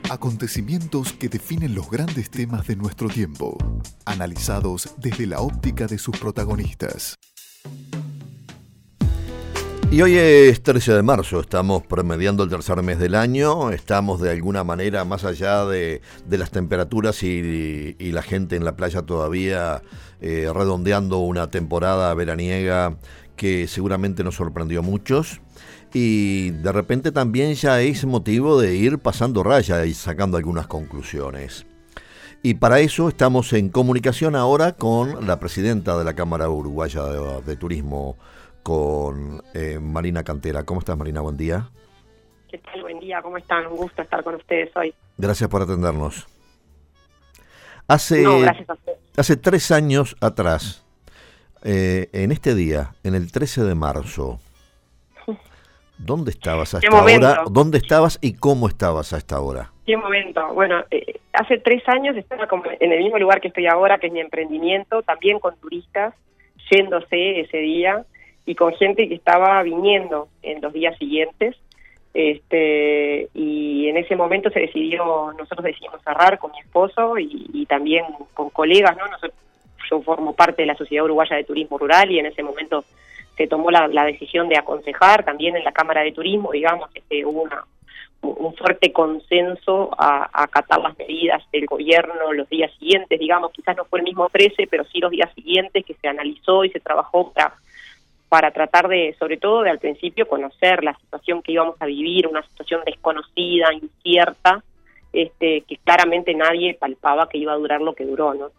Acontecimientos que definen los grandes temas de nuestro tiempo, analizados desde la óptica de sus protagonistas. Y hoy es 13 de marzo, estamos promediando el tercer mes del año, estamos de alguna manera más allá de las temperaturas y la gente en la playa todavía redondeando una temporada veraniega que seguramente nos sorprendió a muchos. Y de repente también ya es motivo de ir pasando raya y sacando algunas conclusiones. Y para eso estamos en comunicación ahora con la presidenta de la Cámara Uruguaya de Turismo, con Marina Cantera. ¿Cómo estás, Marina? Buen día. ¿Qué tal? Buen día, ¿cómo están? Un gusto estar con ustedes hoy. Gracias por atendernos. Gracias a ustedes. Hace 3 años atrás, en este día, en el 13 de marzo, ¿dónde estabas hasta ahora? ¿Dónde estabas y cómo estabas a esta hora? ¿Qué momento? Bueno, hace 3 años estaba como en el mismo lugar que estoy ahora, que es mi emprendimiento, también con turistas, yéndose ese día, y con gente que estaba viniendo en los días siguientes. Y en ese momento nosotros decidimos cerrar con mi esposo y también con colegas, ¿no? Yo formo parte de la Sociedad Uruguaya de Turismo Rural y en ese momento se tomó la decisión de aconsejar también en la Cámara de Turismo, digamos, hubo un fuerte consenso a acatar las medidas del gobierno los días siguientes, digamos, quizás no fue el mismo 13, pero sí los días siguientes que se analizó y se trabajó para tratar de, sobre todo de al principio, conocer la situación que íbamos a vivir, una situación desconocida, incierta, que claramente nadie palpaba que iba a durar lo que duró, ¿no?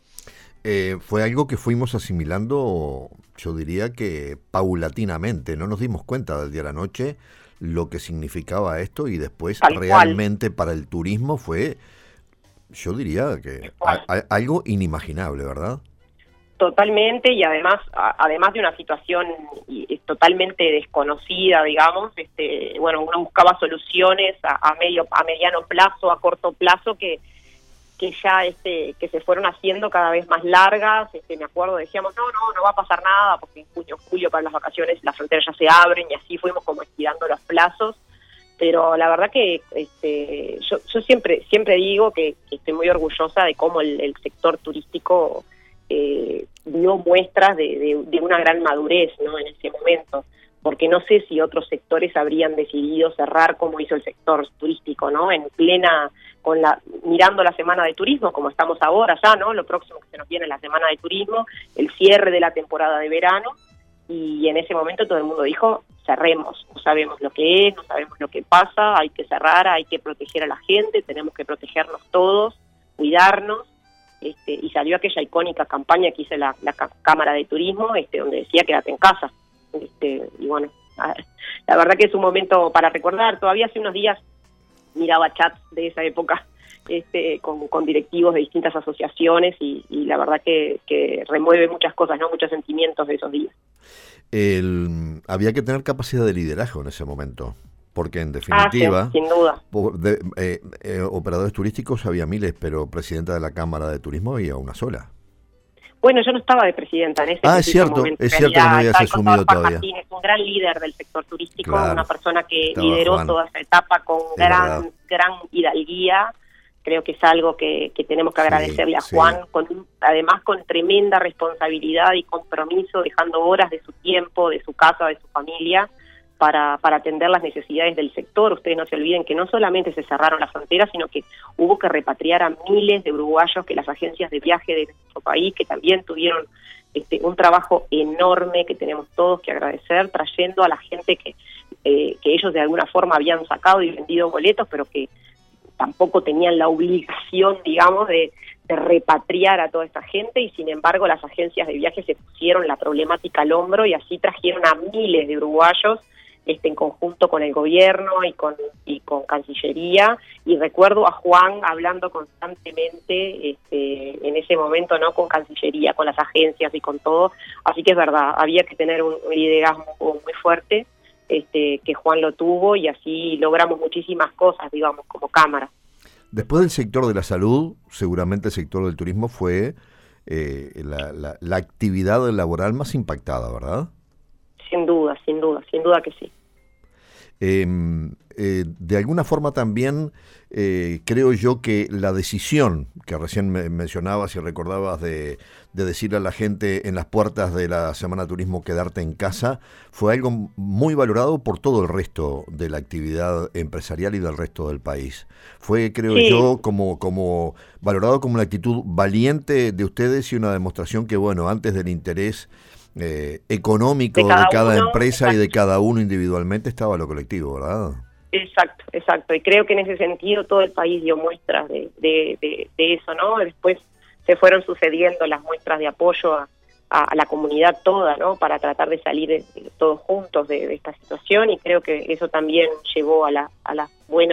Fue algo que fuimos asimilando, yo diría que paulatinamente, no nos dimos cuenta del día a la noche lo que significaba esto y después realmente para el turismo fue, yo diría que algo inimaginable, ¿verdad? Totalmente, y además de una situación totalmente desconocida, digamos, uno buscaba soluciones a mediano plazo, a corto plazo que ya que se fueron haciendo cada vez más largas. Me acuerdo, decíamos, no va a pasar nada, porque en junio, julio para las vacaciones las fronteras ya se abren, y así fuimos como estirando los plazos. Pero la verdad que yo siempre digo que estoy muy orgullosa de cómo el sector turístico dio muestras de una gran madurez, ¿no? En ese momento, porque no sé si otros sectores habrían decidido cerrar como hizo el sector turístico, ¿no? En plena, mirando la semana de turismo, como estamos ahora ya, ¿no? Lo próximo que se nos viene es la semana de turismo, el cierre de la temporada de verano, y en ese momento todo el mundo dijo, cerremos, no sabemos lo que es, no sabemos lo que pasa, hay que cerrar, hay que proteger a la gente, tenemos que protegernos todos, cuidarnos. Y salió aquella icónica campaña que hizo la Cámara de Turismo, donde decía quédate en casa. Y bueno, la verdad que es un momento para recordar. Todavía hace unos días miraba chats de esa época con directivos de distintas asociaciones y la verdad que remueve muchas cosas, ¿no? Muchos sentimientos de esos días. Había que tener capacidad de liderazgo en ese momento. Porque en definitiva, sí, sin duda. Operadores turísticos había miles, pero presidenta de la Cámara de Turismo había una sola. Bueno, yo no estaba de presidenta en ese es cierto, momento. Es cierto que no habías asumido todavía. Martínez, un gran líder del sector turístico, claro, una persona que lideró Juan. Toda esa etapa con gran hidalguía. Creo que es algo que tenemos que agradecerle a Juan, además con tremenda responsabilidad y compromiso, dejando horas de su tiempo, de su casa, de su familia, para atender las necesidades del sector. Ustedes no se olviden que no solamente se cerraron las fronteras, sino que hubo que repatriar a miles de uruguayos, que las agencias de viaje de nuestro país, que también tuvieron un trabajo enorme que tenemos todos que agradecer, trayendo a la gente que ellos de alguna forma habían sacado y vendido boletos, pero que tampoco tenían la obligación, digamos, de repatriar a toda esta gente, y sin embargo las agencias de viaje se pusieron la problemática al hombro y así trajeron a miles de uruguayos en conjunto con el gobierno y con Cancillería, y recuerdo a Juan hablando constantemente en ese momento, ¿no? Con Cancillería, con las agencias y con todo, así que es verdad, había que tener un liderazgo muy fuerte, que Juan lo tuvo, y así logramos muchísimas cosas, digamos, como Cámara. Después del sector de la salud, seguramente el sector del turismo fue la actividad laboral más impactada, ¿verdad? Sin duda que sí. de alguna forma también creo yo que la decisión que recién mencionabas y recordabas de decirle a la gente en las puertas de la Semana Turismo quedarte en casa, fue algo muy valorado por todo el resto de la actividad empresarial y del resto del país. Fue, creo yo, como valorado como una actitud valiente de ustedes y una demostración que, bueno, antes del interés económico de cada empresa, exacto, y de cada uno individualmente estaba lo colectivo, ¿verdad? Exacto, y creo que en ese sentido todo el país dio muestras de eso, ¿no? Después se fueron sucediendo las muestras de apoyo a la comunidad toda, ¿no? Para tratar de salir todos juntos de esta situación, y creo que eso también llevó a los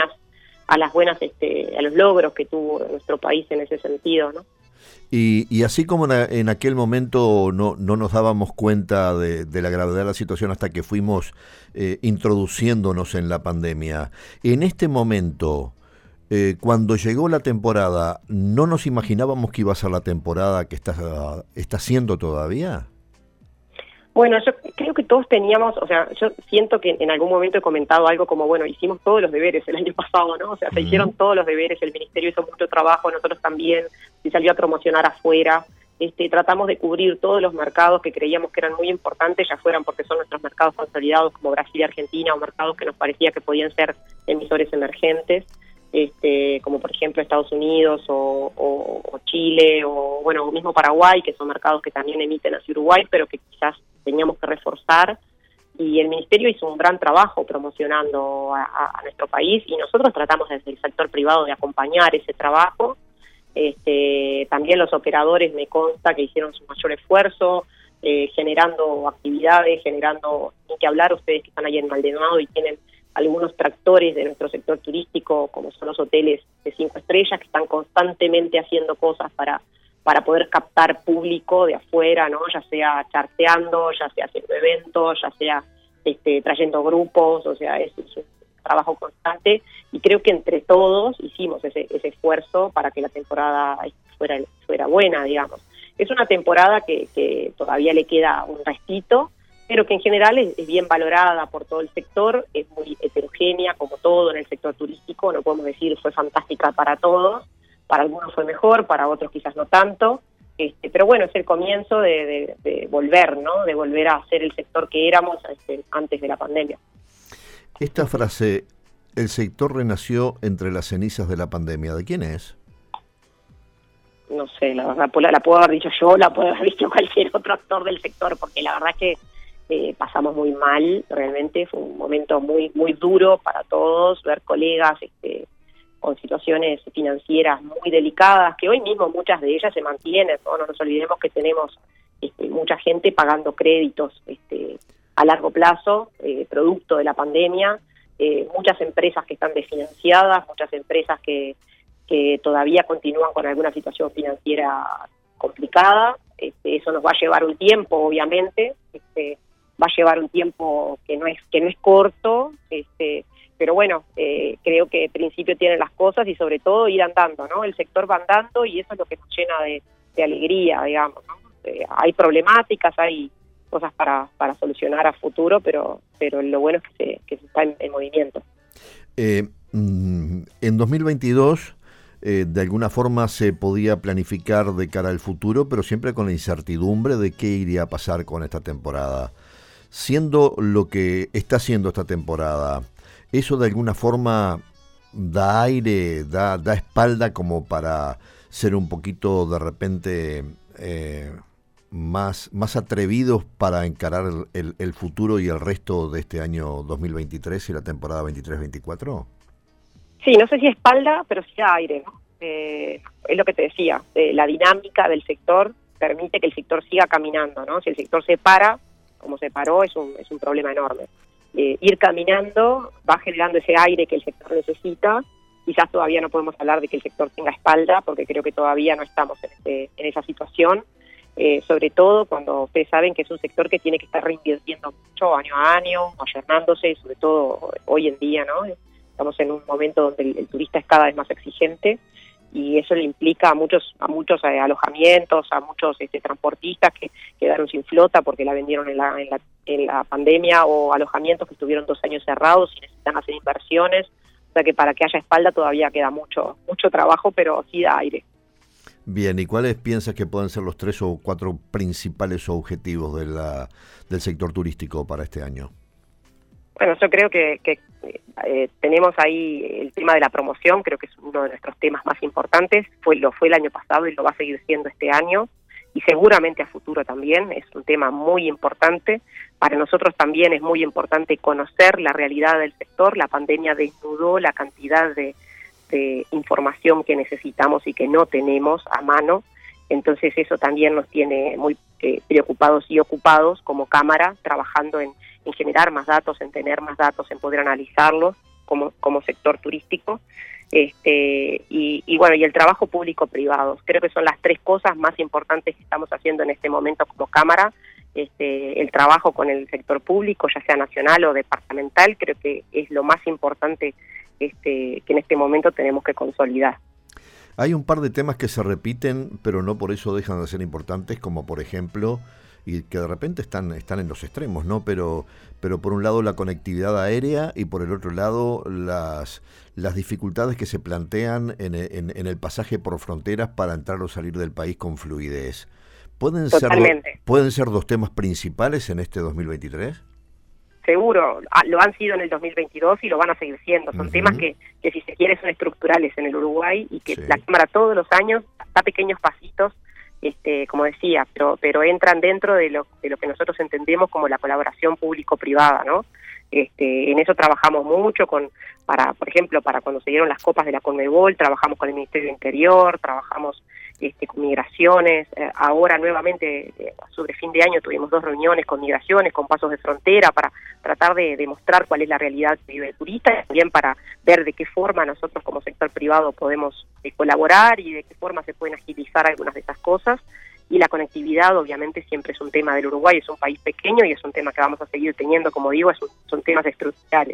logros que tuvo nuestro país en ese sentido, ¿no? Y así como en aquel momento no nos dábamos cuenta de la gravedad de la situación hasta que fuimos introduciéndonos en la pandemia, en este momento, cuando llegó la temporada, ¿no nos imaginábamos que iba a ser la temporada que está siendo todavía? Bueno, yo creo que todos teníamos, o sea, yo siento que en algún momento he comentado algo como, bueno, hicimos todos los deberes el año pasado, ¿no? O sea, se hicieron todos los deberes, el Ministerio hizo mucho trabajo, nosotros también, se salió a promocionar afuera, tratamos de cubrir todos los mercados que creíamos que eran muy importantes, ya fueran porque son nuestros mercados consolidados como Brasil y Argentina, o mercados que nos parecía que podían ser emisores emergentes, como por ejemplo Estados Unidos o Chile, o bueno, o mismo Paraguay, que son mercados que también emiten hacia Uruguay, pero que quizás teníamos que reforzar, y el Ministerio hizo un gran trabajo promocionando a nuestro país, y nosotros tratamos desde el sector privado de acompañar ese trabajo. También los operadores, me consta que hicieron su mayor esfuerzo, generando actividades, generando, ni que hablar ustedes que están ahí en Maldonado y tienen algunos tractores de nuestro sector turístico, como son los hoteles de 5 estrellas, que están constantemente haciendo cosas para poder captar público de afuera, ¿no? Ya sea charteando, ya sea haciendo eventos, ya sea trayendo grupos, o sea, es un trabajo constante, y creo que entre todos hicimos ese esfuerzo para que la temporada fuera buena, digamos. Es una temporada que todavía le queda un restito, pero que en general es bien valorada por todo el sector, es muy heterogénea, como todo en el sector turístico, no podemos decir fue fantástica para todos, para algunos fue mejor, para otros quizás no tanto, pero bueno, es el comienzo de volver, ¿no? De volver a ser el sector que éramos antes de la pandemia. Esta frase, el sector renació entre las cenizas de la pandemia, ¿de quién es? No sé, la verdad, la puedo haber dicho yo, la puede haber dicho cualquier otro actor del sector, porque la verdad es que pasamos muy mal, realmente fue un momento muy muy duro para todos, ver colegas con situaciones financieras muy delicadas, que hoy mismo muchas de ellas se mantienen, ¿no? No nos olvidemos que tenemos mucha gente pagando créditos a largo plazo, producto de la pandemia, muchas empresas que están desfinanciadas, muchas empresas que todavía continúan con alguna situación financiera complicada. Eso nos va a llevar un tiempo, obviamente, va a llevar un tiempo que no es corto, pero bueno, creo que al principio tienen las cosas y sobre todo ir andando, ¿no? El sector va andando y eso es lo que nos llena de alegría, digamos, ¿no? Hay problemáticas, hay cosas para solucionar a futuro, pero lo bueno es que se está en movimiento. En 2022, de alguna forma se podía planificar de cara al futuro, pero siempre con la incertidumbre de qué iría a pasar con esta temporada. Siendo lo que está siendo esta temporada, ¿eso de alguna forma da aire, da espalda como para ser un poquito de repente más atrevidos para encarar el futuro y el resto de este año 2023 y la temporada 23-24? Sí, no sé si espalda, pero sí da aire, ¿no? Es lo que te decía, la dinámica del sector permite que el sector siga caminando, ¿no? Si el sector se para, como se paró, es un problema enorme. Ir caminando va generando ese aire que el sector necesita. Quizás todavía no podemos hablar de que el sector tenga espalda, porque creo que todavía no estamos en esa situación, sobre todo cuando ustedes saben que es un sector que tiene que estar reinvirtiendo mucho año a año, ayornándose, sobre todo hoy en día, ¿no? Estamos en un momento donde el turista es cada vez más exigente, y eso le implica a muchos alojamientos, a muchos transportistas que quedaron sin flota porque la vendieron en la pandemia, o alojamientos que estuvieron 2 años cerrados y necesitan hacer inversiones. O sea que para que haya espalda todavía queda mucho trabajo, pero sí da aire. Bien, ¿y cuáles piensas que pueden ser los 3 o 4 principales objetivos del sector turístico para este año? Bueno, yo creo que tenemos ahí el tema de la promoción, creo que es uno de nuestros temas más importantes, lo fue el año pasado y lo va a seguir siendo este año, y seguramente a futuro también, es un tema muy importante. Para nosotros también es muy importante conocer la realidad del sector. La pandemia desnudó la cantidad de información que necesitamos y que no tenemos a mano, entonces eso también nos tiene muy preocupados y ocupados como Cámara, trabajando en generar más datos, en tener más datos, en poder analizarlos como sector turístico. Y bueno, y el trabajo público-privado, creo que son las 3 cosas más importantes que estamos haciendo en este momento como Cámara. El trabajo con el sector público, ya sea nacional o departamental, creo que es lo más importante que en este momento tenemos que consolidar. Hay un par de temas que se repiten, pero no por eso dejan de ser importantes, como por ejemplo, y que de repente están en los extremos, ¿no? Pero por un lado la conectividad aérea y por el otro lado las dificultades que se plantean en el pasaje por fronteras para entrar o salir del país con fluidez. ¿Pueden ser 2 temas principales en este 2023? Seguro, lo han sido en el 2022 y lo van a seguir siendo. Son temas que si se quiere son estructurales en el Uruguay y que la Cámara todos los años da pequeños pasitos, como decía, pero entran dentro de lo que nosotros entendemos como la colaboración público-privada, ¿no? En eso trabajamos mucho por ejemplo, para cuando se dieron las copas de la Conmebol, trabajamos con el Ministerio del Interior, trabajamos con migraciones. Ahora nuevamente, sobre fin de año, tuvimos 2 reuniones con migraciones, con pasos de frontera, para tratar de demostrar cuál es la realidad que vive el turista, y también para ver de qué forma nosotros como sector privado podemos colaborar y de qué forma se pueden agilizar algunas de estas cosas. Y la conectividad obviamente siempre es un tema del Uruguay, es un país pequeño y es un tema que vamos a seguir teniendo, como digo, son temas estructurales.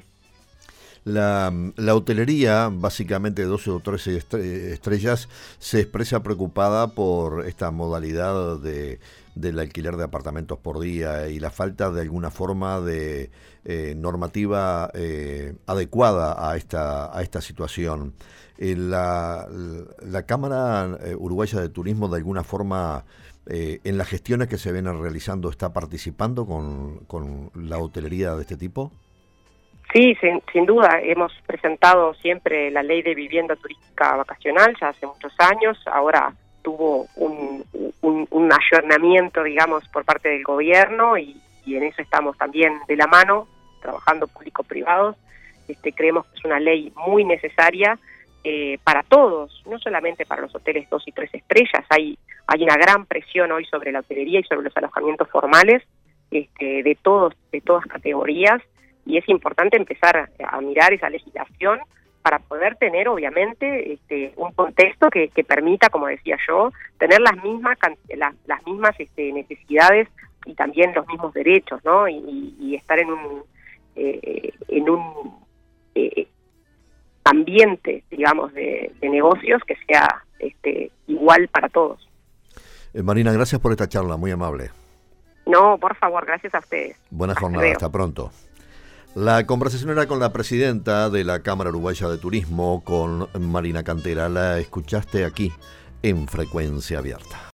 La hotelería, básicamente de 12 o 13 estrellas, se expresa preocupada por esta modalidad del alquiler de apartamentos por día y la falta de alguna forma de normativa adecuada a esta situación. La Cámara Uruguaya de Turismo, de alguna forma, en las gestiones que se vienen realizando, ¿está participando con la hotelería de este tipo? Sí, sin duda. Hemos presentado siempre la ley de vivienda turística vacacional, ya hace muchos años. Ahora tuvo un ayornamiento, digamos, por parte del gobierno y en eso estamos también de la mano, trabajando público-privados. Creemos que es una ley muy necesaria para todos, no solamente para los hoteles 2 y 3 estrellas. Hay una gran presión hoy sobre la hotelería y sobre los alojamientos formales de todas categorías, y es importante empezar a mirar esa legislación para poder tener, obviamente, un contexto que permita, como decía yo, tener las mismas necesidades y también los mismos derechos, ¿no? Y estar en un ambiente, digamos, de negocios que sea igual para todos. Marina, gracias por esta charla, muy amable. No, por favor, gracias a ustedes. Buena jornada, hasta pronto. La conversación era con la presidenta de la Cámara Uruguaya de Turismo, con Marina Cantera. La escuchaste aquí en Frecuencia Abierta.